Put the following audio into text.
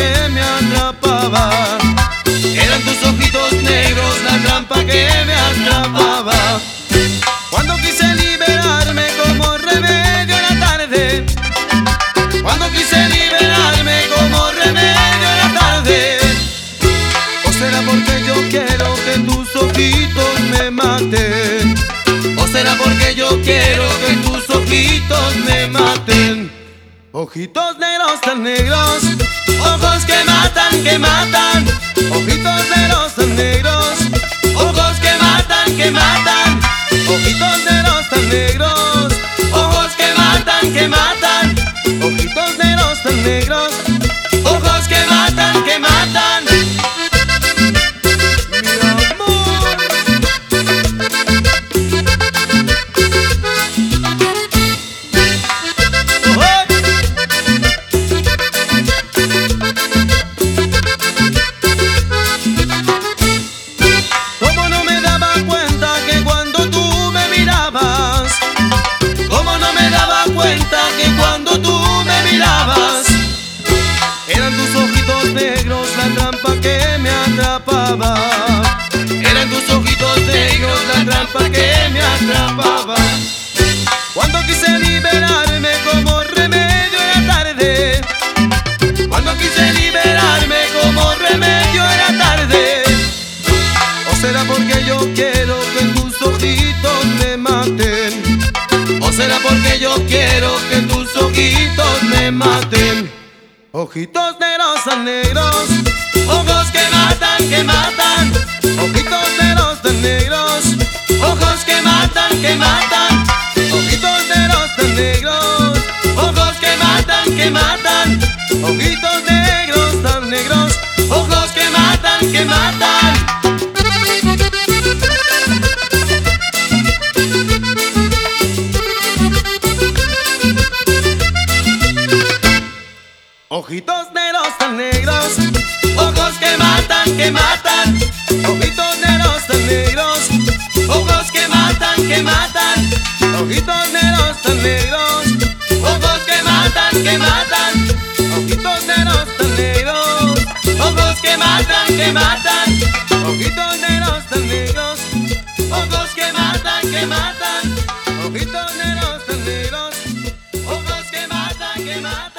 que me atrapaba. Eran tus ojitos negros la trampa que me atrapaba. Cuando quise liberarme como remedio en la tarde, cuando quise liberarme como remedio en la tarde. ¿O será porque yo quiero que tus ojitos me maten? ¿O será porque yo quiero que tus ojitos me maten? Ojitos negros tan negros, ojos que matan, que matan. Ojitos negros tan negros, ojos que matan, que matan. Ojitos negros tan negros, ojos que matan, que matan. Ojitos negros tan negros, ojos que matan, que matan. Que cuando tú me mirabas, eran tus ojitos negros la trampa que me atrapaba. Eran tus ojitos negros la trampa que me atrapaba. Cuando quise liberarme como remedio en la tarde, cuando quise liberarme como remedio en la tarde. ¿O será porque yo quiero que tus ojitos me maten? ¿O será porque yo quiero que tus ojitos me maten? Ojitos negros tan negros, ojos que matan, que matan. Ojitos negros tan negros, ojos que matan, que matan. Ojitos negros tan negros, ojos que matan, que matan. Ojitos negros tan negros, ojos que matan, que matan. Ojitos negros tan negros, ojos que matan, que matan. Ojitos negros tan negros, ojos que matan, que matan. Ojitos negros tan negros, ojos que matan, que matan. Ojitos negros tan negros, ojos que matan, que matan. Ojitos negros tan negros, ojos que matan, que matan. Ojitos negros tan negros, ojos que matan, que matan.